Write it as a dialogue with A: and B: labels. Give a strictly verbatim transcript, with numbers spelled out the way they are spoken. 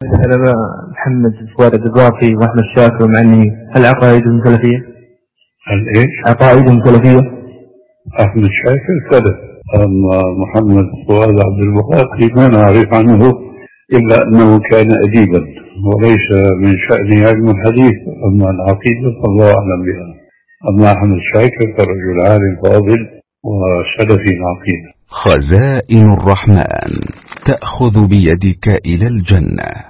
A: على محمد فؤاد القذافي وأحمد شاكر ومعني، هل عقائدهم سلفية؟
B: هل إيش؟
A: عقائدهم سلفية؟
B: أحمد شاكر سلف، أما محمد فؤاد عبد الباقي ما نعرف عنه إلا أنه كان أديبا وليس من شأن علم الحديث، أما العقيدة فالله أعلم بها. أما أحمد شاكر فرجل عالم فاضل وسلفي العقيدة.
C: خزائن الرحمن تأخذ بيدك إلى الجنة.